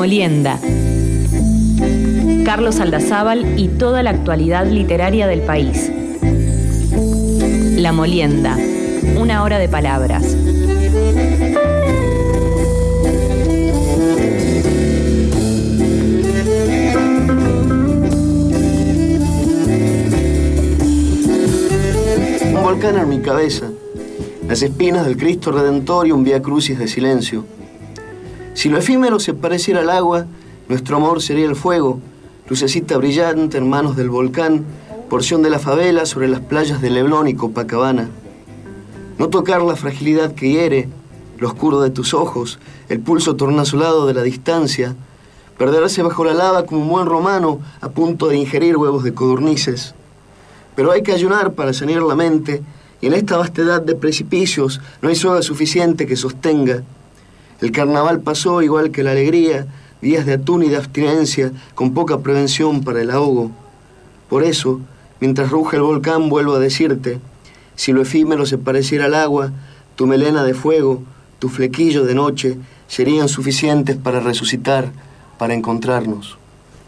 Molienda. Carlos Aldazábal y toda la actualidad literaria del país. La Molienda, una hora de palabras. Un volcán en mi cabeza, las espinas del Cristo Redentor y un vía crucis de silencio. Si lo efímero se pareciera al agua, nuestro amor sería el fuego, lucecita brillante en manos del volcán, porción de la favela sobre las playas de Leblon y Copacabana. No tocar la fragilidad que hiere, lo oscuro de tus ojos, el pulso tornasolado de la distancia, perderse bajo la lava como un buen romano a punto de ingerir huevos de codornices. Pero hay que ayunar para sanear la mente, y en esta vastedad de precipicios no hay soga suficiente que sostenga. El carnaval pasó igual que la alegría, días de atún y de abstinencia, con poca prevención para el ahogo. Por eso, mientras ruge el volcán, vuelvo a decirte, si lo efímero se pareciera al agua, tu melena de fuego, tu flequillo de noche, serían suficientes para resucitar, para encontrarnos.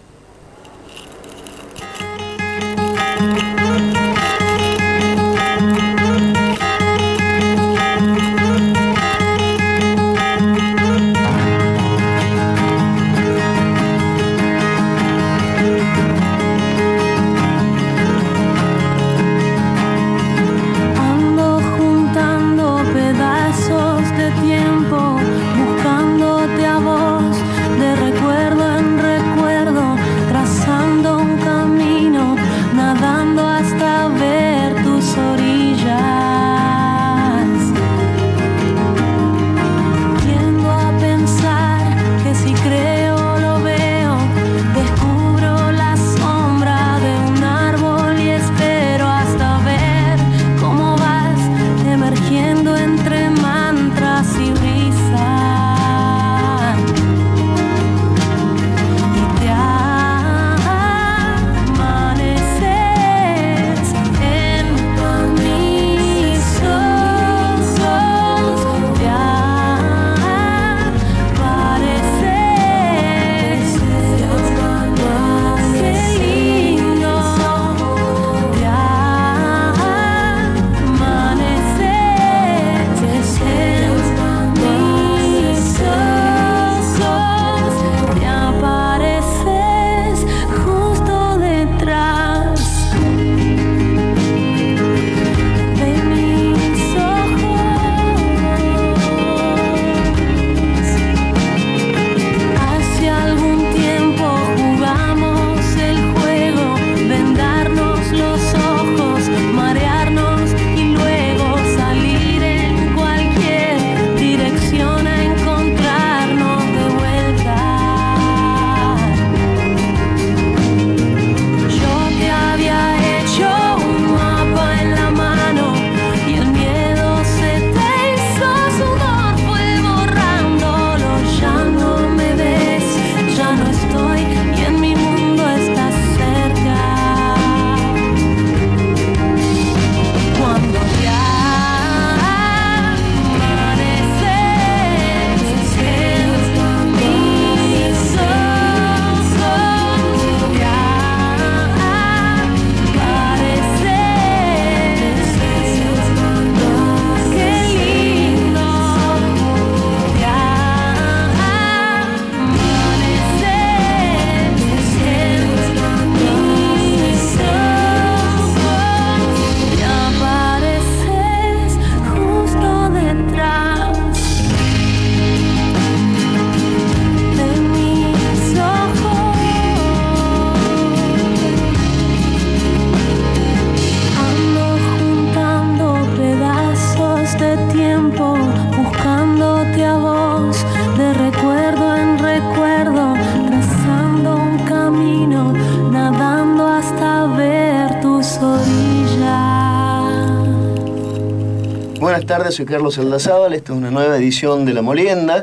Buenas tardes, soy Carlos Aldazábal, esta es una nueva edición de La Molienda,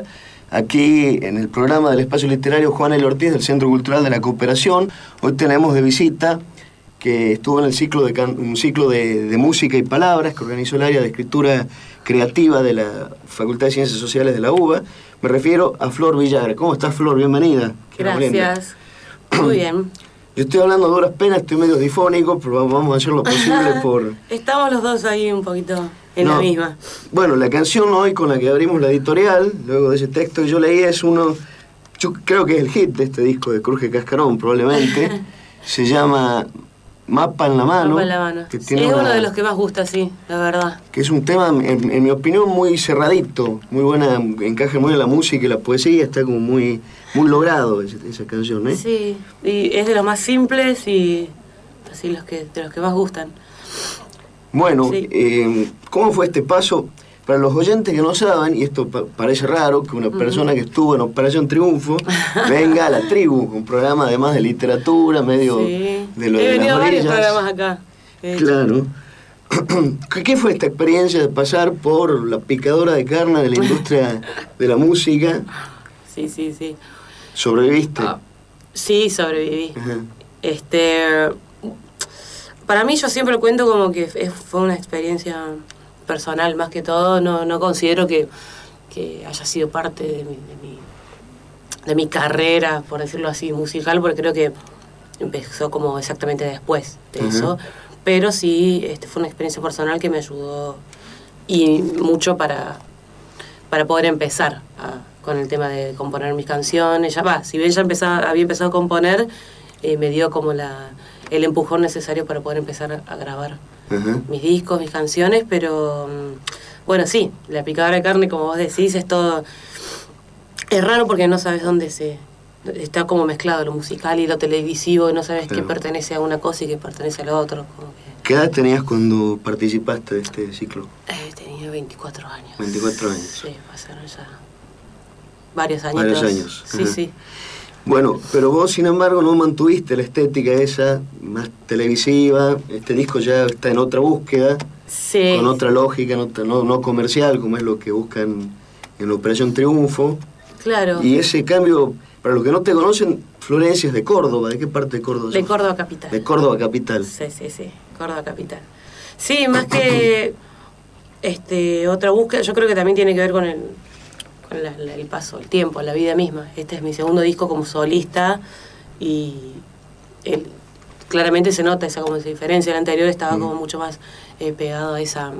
aquí en el programa del Espacio Literario Juan L. Ortiz del Centro Cultural de la Cooperación. Hoy tenemos de visita que estuvo en el ciclo un ciclo de música y palabras que organizó el área de escritura creativa de la Facultad de Ciencias Sociales de la UBA. Me refiero a Flor Villagra. ¿Cómo estás, Flor? Bienvenida. Gracias. Muy bien. Yo estoy hablando a duras penas, estoy medio difónico, pero vamos a hacer lo posible por... Estamos los dos ahí un poquito en la misma. Bueno, la canción hoy con la que abrimos la editorial, luego de ese texto que yo leí, es uno... Yo creo que es el hit de este disco de Cruje Cascarón, probablemente. Se llama Mapa en la mano. Mapa en la mano. Que tiene es uno de los que más gusta, sí, la verdad. Que es un tema, en mi opinión, muy cerradito, muy buena, encaja muy en la música y la poesía, está como muy logrado esa canción, ¿eh? Sí, y es de los más simples y así de los que más gustan. Bueno, sí. ¿Cómo fue este paso? Para los oyentes que no saben, y esto parece raro, que una persona que estuvo en Operación Triunfo venga a La Tribu, un programa además de literatura, medio sí. de lo de las orillas. He venido a varios programas acá. Claro. ¿Qué fue esta experiencia de pasar por la picadora de carne de la industria de la música? Sí, sí, sí. ¿Sobreviviste? Sí, sobreviví. Ajá. Para mí yo siempre cuento como que fue una experiencia personal más que todo. No considero que haya sido parte de mi carrera, por decirlo así, musical, porque creo que empezó como exactamente después de eso. Pero sí, fue una experiencia personal que me ayudó y mucho para poder empezar con el tema de componer mis canciones. Si bien ya había empezado a componer, me dio como el empujón necesario para poder empezar a grabar mis discos, mis canciones, pero bueno, sí, la picadora de carne, como vos decís, es todo... Es raro porque no sabes dónde está como mezclado lo musical y lo televisivo, y no sabes qué pertenece a una cosa y qué pertenece a lo otro. Como que... ¿Qué edad tenías cuando participaste de este ciclo? Tenía 24 años. 24 años. Sí, pasaron ya varios años. Varios años. Sí, sí. Bueno, pero vos, sin embargo, no mantuviste la estética esa, más televisiva. Este disco ya está en otra búsqueda, sí, con otra lógica, no comercial, como es lo que buscan en Operación Triunfo. Claro. Y ese cambio, para los que no te conocen, Florencia es de Córdoba. ¿De qué parte de Córdoba sos? De Córdoba capital. De Córdoba capital. Sí, Córdoba capital. Sí, más que otra búsqueda, yo creo que también tiene que ver con el paso, el tiempo, la vida misma. Este es mi segundo disco como solista y claramente se nota esa diferencia. El anterior estaba como mucho más pegado a esa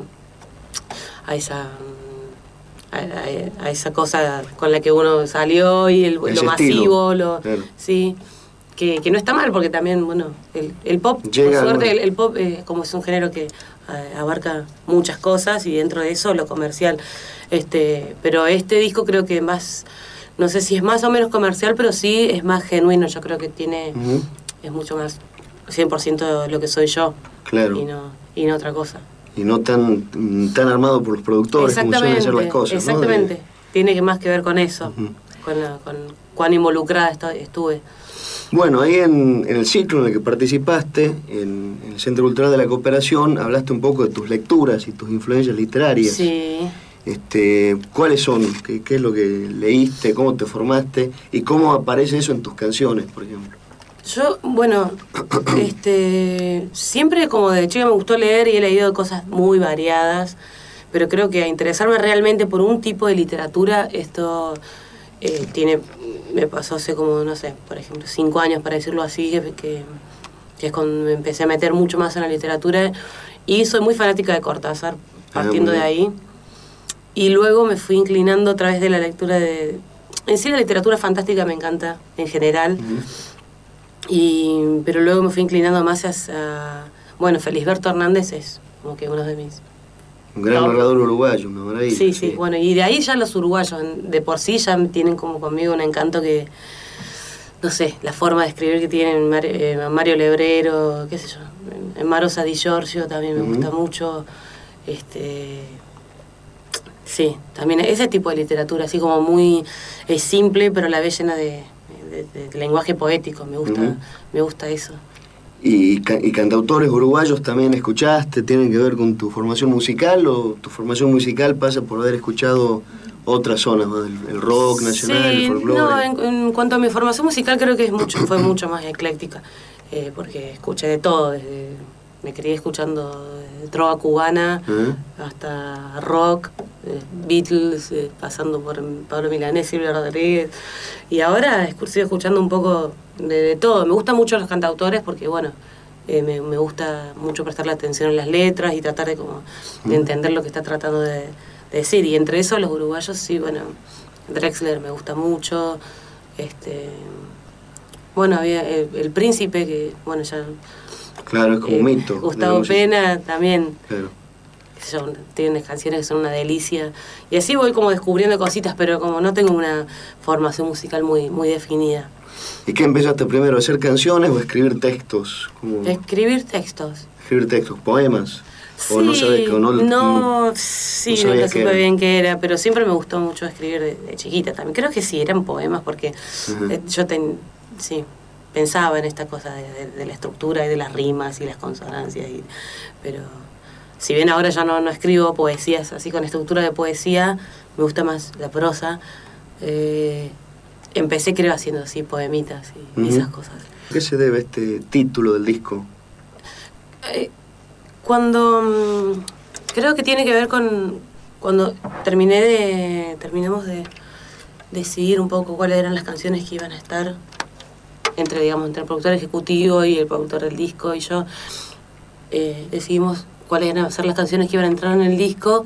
cosa con la que uno salió y lo masivo, claro. Sí, que no está mal porque también, bueno, el pop, llega, por suerte, el pop como es un género que abarca muchas cosas y dentro de eso lo comercial. Pero este disco creo que más, no sé si es más o menos comercial, pero sí es más genuino. Yo creo que es mucho más 100% lo que soy yo. Claro. Y no otra cosa. Y no tan armado por los productores como suelen ser las cosas. Exactamente. ¿No? Tiene más que ver con eso, con cuán involucrada estuve. Bueno, ahí en el ciclo en el que participaste, en el Centro Cultural de la Cooperación, hablaste un poco de tus lecturas y tus influencias literarias. Sí. ¿Cuáles son? ¿Qué es lo que leíste? ¿Cómo te formaste? ¿Y cómo aparece eso en tus canciones, por ejemplo? Yo, bueno, siempre como de chica me gustó leer y he leído cosas muy variadas, pero creo que a interesarme realmente por un tipo de literatura, esto me pasó hace como, no sé, por ejemplo, 5 años, para decirlo así, que es cuando me empecé a meter mucho más en la literatura, y soy muy fanática de Cortázar, partiendo de ahí, y luego me fui inclinando a través de la lectura en sí la literatura fantástica me encanta, en general, pero luego me fui inclinando más hacia, bueno, Felisberto Hernández es como que uno de mis... Un gran narrador uruguayo, una maravilla. Sí, bueno, y de ahí ya los uruguayos, de por sí ya tienen como conmigo un encanto que, no sé, la forma de escribir que tienen Mario Lebrero, qué sé yo, Marosa Di Giorgio también me gusta mucho, sí, también ese tipo de literatura, así como muy simple, pero a la vez llena de lenguaje poético, me gusta eso. ¿Y cantautores uruguayos también escuchaste? ¿Tienen que ver con tu formación musical o tu formación musical pasa por haber escuchado otras zonas, más el rock nacional, el folclore? No, en cuanto a mi formación musical creo que fue mucho más ecléctica. porque escuché de todo, me crié escuchando trova cubana hasta rock, Beatles, pasando por Pablo Milanés, Silvio Rodríguez, y ahora sigo escuchando un poco de todo. Me gustan mucho los cantautores porque, bueno, me gusta mucho prestarle atención a las letras y tratar de entender lo que está tratando de decir, y entre eso los uruguayos, sí, bueno, Drexler me gusta mucho, bueno, había el Príncipe, que, bueno, ya... Claro, es como un mito. Gustavo Pena también. Claro. Tiene canciones que son una delicia. Y así voy como descubriendo cositas, pero como no tengo una formación musical muy definida. ¿Y qué empezaste primero, a hacer canciones o a escribir textos? Escribir textos. ¿Escribir textos, poemas? Sí, ¿O no sabes que sí, nunca supe bien qué era, pero siempre me gustó mucho escribir de chiquita también. Creo que sí, eran poemas, porque yo pensaba en esta cosa de la estructura y de las rimas y las consonancias, pero si bien ahora ya no escribo poesías así con estructura de poesía, me gusta más la prosa. Empecé, creo, haciendo así poemitas y esas cosas. ¿A qué se debe este título del disco? Creo que tiene que ver con cuando terminamos de decidir un poco cuáles eran las canciones que iban a estar entre el productor ejecutivo y el productor del disco y yo. Decidimos cuáles iban a ser las canciones que iban a entrar en el disco.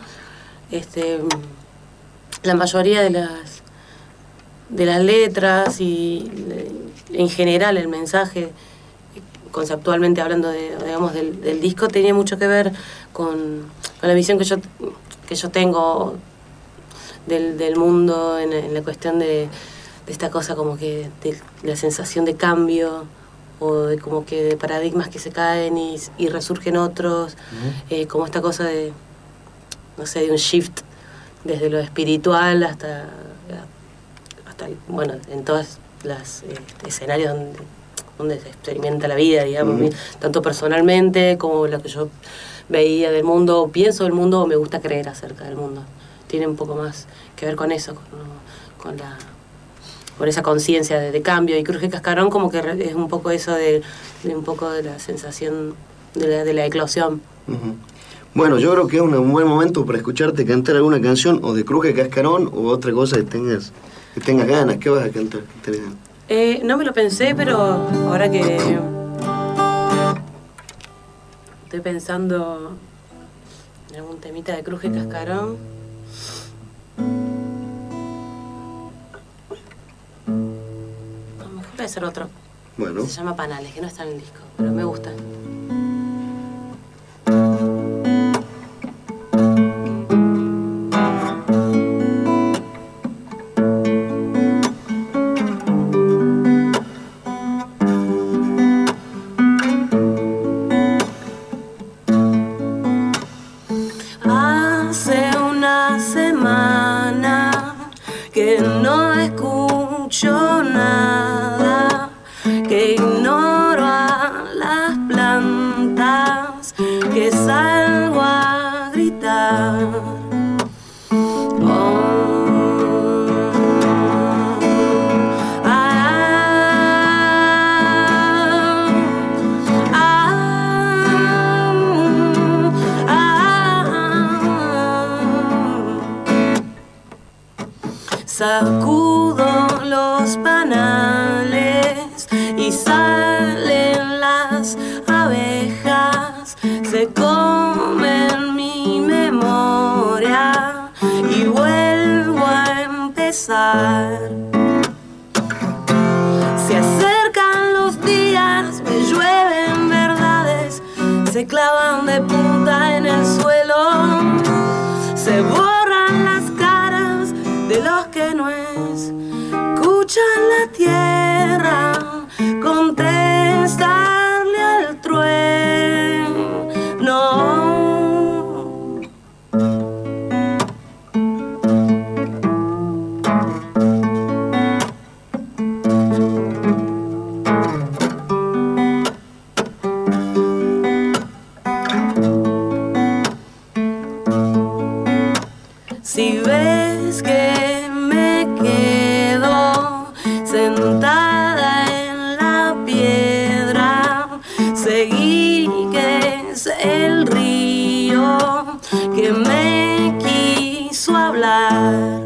La mayoría de las letras y en general el mensaje, conceptualmente hablando del disco, tenía mucho que ver con la visión que yo tengo del mundo en la cuestión de esta cosa como que de la sensación de cambio, o de como que de paradigmas que se caen y resurgen otros, como esta cosa de un shift desde lo espiritual hasta bueno, en todos los escenarios donde se experimenta la vida, digamos, tanto personalmente como lo que yo veía del mundo, pienso del mundo o me gusta creer acerca del mundo. Tiene un poco más que ver con eso, con esa conciencia de cambio. Y Cruje Cascarón como que es un poco eso de un poco de la sensación de la eclosión. Bueno, yo creo que es un buen momento para escucharte cantar alguna canción o de Cruje Cascarón o otra cosa que tengas ganas. ¿Qué vas a cantar? No me lo pensé, pero ahora que estoy pensando en algún temita de Cruje Cascarón. A lo mejor puede ser otro. Bueno. Se llama Panales, que no está en el disco, pero me gusta. Sacudo los panales y salen las abejas, se comen mi memoria y vuelvo a empezar. Se acercan los días, me llueven verdades, se clavan de punta en el suelo, se borran las caras de los que no escuchan la tierra contestarle al trueno. Si ves que me quedo sentada en la piedra, que me quiso hablar.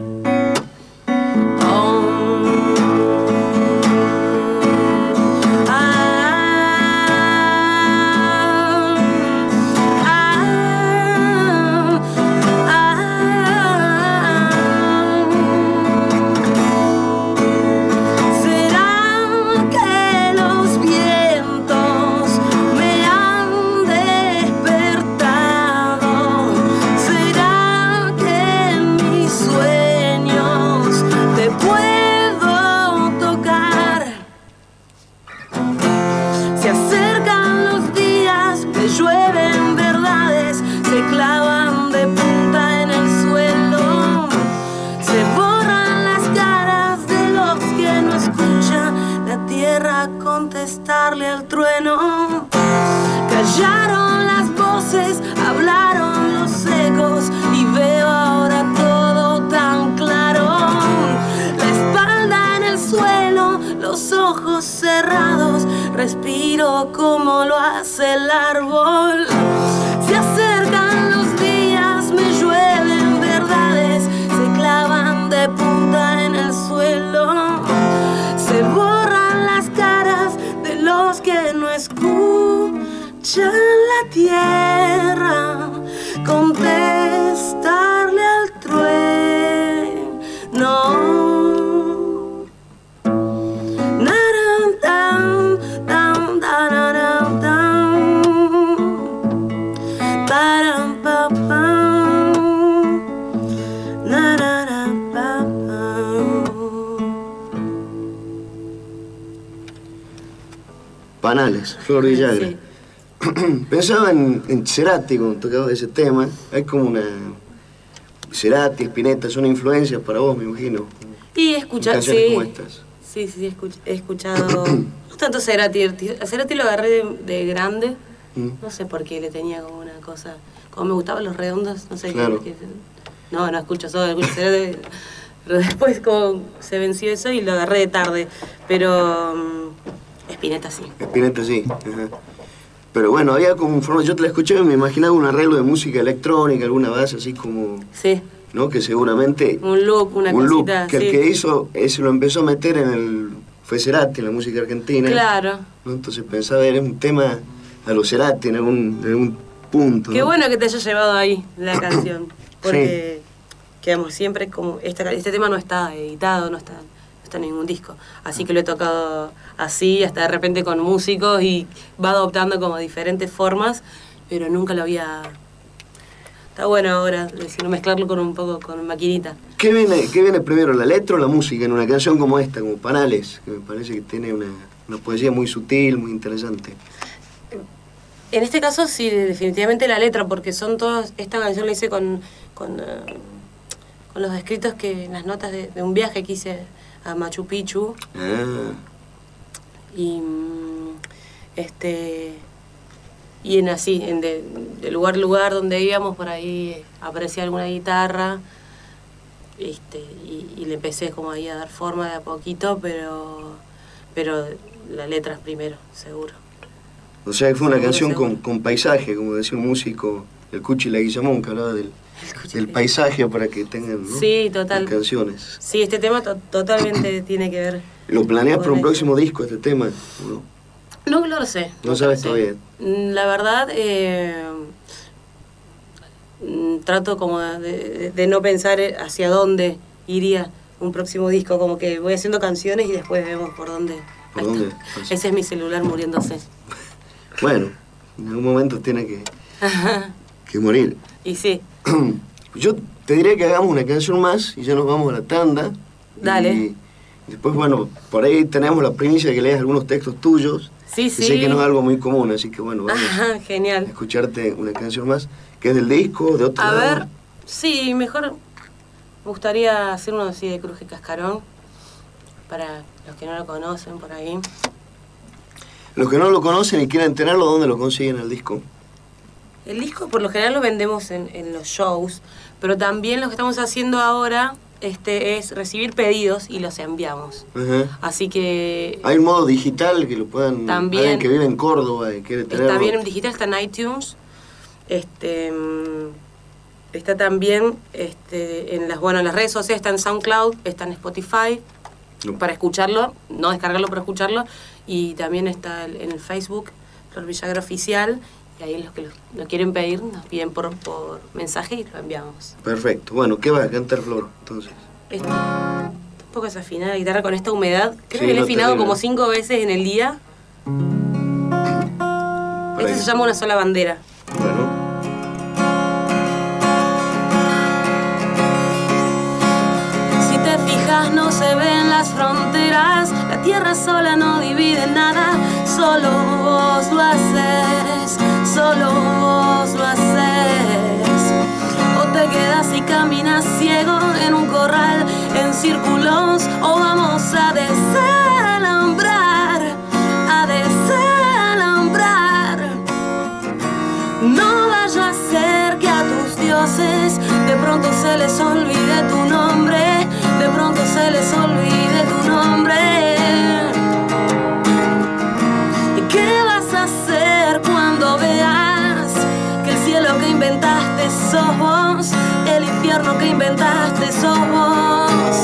Contestarle al trueno, callaron las voces, hablaron los ecos y veo ahora todo tan claro. La espalda en el suelo, los ojos cerrados, respiro como lo hace el árbol. Se acercan los días, me llueven verdades, se clavan de punta en el suelo. Se borran las caras de los que no escuchan la tierra, contestarle al trueno. Panales, Flor Villagra. Sí. Pensaba en Cerati cuando tocabas ese tema. Hay como una... Cerati, Spinetta, son influencias para vos, me imagino. Y he escuchado, canciones sí. como estas. Sí, he escuchado. No tanto Cerati. A Cerati lo agarré de grande. No sé por qué le tenía como una cosa. Como me gustaban los redondos, no sé claro. No escucho Cerati. Pero después como se venció eso y lo agarré de tarde. Pero Spinetta sí. Spinetta sí. Ajá. Pero bueno, había como un formato, yo te la escuché y me imaginaba un arreglo de música electrónica, alguna base así como... Sí. ¿No? Que seguramente... Un loop, una un cosita, loop, que sí. el que hizo, ese lo empezó a meter en el... Fue Cerati, en la música argentina. Claro. ¿No? Entonces pensaba, era un tema a los Cerati en algún punto. Qué ¿no? bueno que te haya llevado ahí la canción. Porque quedamos siempre como... Este tema no está editado, no está en ningún disco. Así que lo he tocado así, hasta de repente con músicos y va adoptando como diferentes formas, pero nunca lo había... Está bueno ahora, mezclarlo con un poco con maquinita. ¿Qué viene primero, la letra o la música en una canción como esta, como Panales? Que me parece que tiene una poesía muy sutil, muy interesante. En este caso sí, definitivamente la letra, porque son todas... Esta canción la hice con los escritos que... Las notas de un viaje que hice a Machu Picchu. Y y de lugar a lugar donde íbamos, por ahí aparecía alguna guitarra, y le empecé como ahí a dar forma de a poquito, pero la letra es primero, seguro. O sea, que fue una canción seguro. con paisaje, como decía un músico, el Cuchi Leguizamón, que hablaba del paisaje para que tengan, ¿no? Sí, total. Las canciones. Sí, este tema totalmente tiene que ver. ¿Lo planeas para un eso. próximo disco, este tema? ¿No? No lo sé. No sabes todavía. La verdad, trato como de no pensar hacia dónde iría un próximo disco, como que voy haciendo canciones y después vemos por dónde. ¿Por dónde? Ese es mi celular muriéndose. Bueno, en algún momento tiene que morir. Y sí. Yo te diría que hagamos una canción más y ya nos vamos a la tanda. Dale. Y después, bueno, por ahí tenemos la primicia de que leas algunos textos tuyos. Sí, que sé que no es algo muy común, así que bueno, vamos a genial. escucharte una canción más, que es del disco, de otro A lado. ver, sí, mejor me gustaría hacer uno así de Cruje Cascarón, para los que no lo conocen por ahí. Los que no lo conocen y quieren tenerlo, ¿dónde lo consiguen el disco? El disco por lo general lo vendemos en los shows, pero también lo que estamos haciendo ahora es recibir pedidos y los enviamos. Ajá. Así que... Hay un modo digital que lo puedan... También. Alguien que vive en Córdoba y quiere tenerlo. Está bien en digital, está en iTunes. Está también en las redes sociales, está en SoundCloud, está en Spotify, para escucharlo, no descargarlo, para escucharlo, y también está en el Facebook, Flor Villagra Oficial, y ahí los que lo quieren pedir nos piden por mensaje y lo enviamos. Perfecto. Bueno, ¿qué va a cantar Flor, entonces? Un poco desafinada la guitarra con esta humedad. Creo Sí, que le he no afinado terrible. como 5 veces en el día. Por ahí. Se llama Una Sola Bandera. Bueno. Si te fijas no se ven las fronteras, la tierra sola no divide nada, solo vos lo haces, solo vos lo haces. O te quedas y caminas ciego en un corral en círculos, o vamos a desalambrar, a desalambrar. No vaya a ser que a tus dioses de pronto se les olvide tu nombre, de pronto se les olvide tu nombre. ¿Y qué vas a hacer cuando veas que el cielo que inventaste sos vos, el infierno que inventaste sos vos?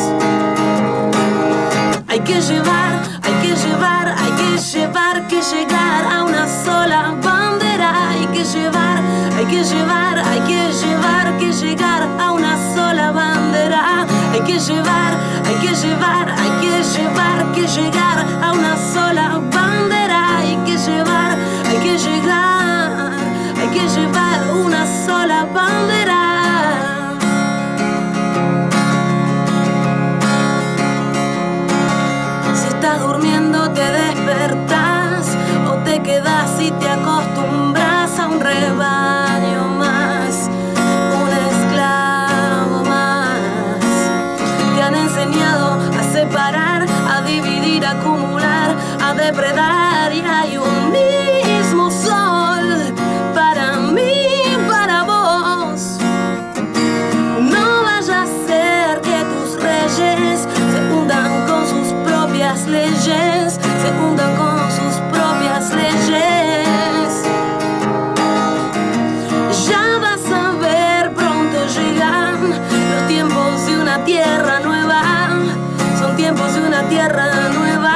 Hay que llevar, hay que llevar, hay que llevar, que llegar a una sola bandera. Hay que llevar, hay que llevar, hay que llevar, que llegar a una sola bandera. Hay que llevar, hay que llevar, hay que llevar, que llegar a una sola bandera. Hay que llevar, hay que llegar, hay que llevar una sola bandera. Si estás durmiendo te despertás, o te quedás y te acostumbras a un rebaño más, un esclavo más. Te han enseñado a separar, a dividir, a acumular, a depredar, y hay un mismo sol para mí, para vos. No vaya a ser que tus reyes se hundan con sus propias leyes, se hundan con sus propias leyes. Ya vas a ver, pronto llegan los tiempos de una tierra nueva, son tiempos de una tierra nueva.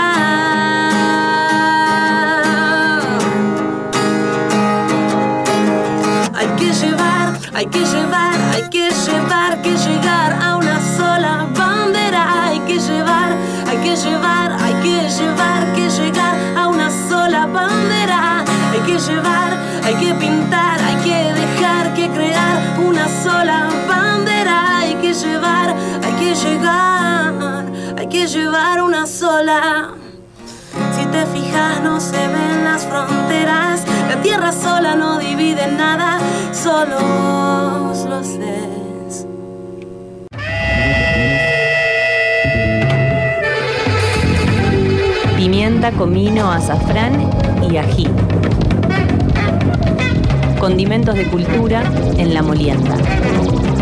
Hay que llevar, hay que llevar, hay que llevar, que llegar a una sola bandera. Hay que llevar, hay que llevar, hay que llevar, que llegar a una sola bandera. Hay que llevar, hay que pintar, hay que dejar, que crear una sola bandera. Hay que llevar, hay que llegar, hay que llevar una sola. Si te fijas no se ven las fronteras, la tierra sola no divide nada, solo vos lo haces. Pimienta, comino, azafrán y ají. Condimentos de cultura en La Molienda.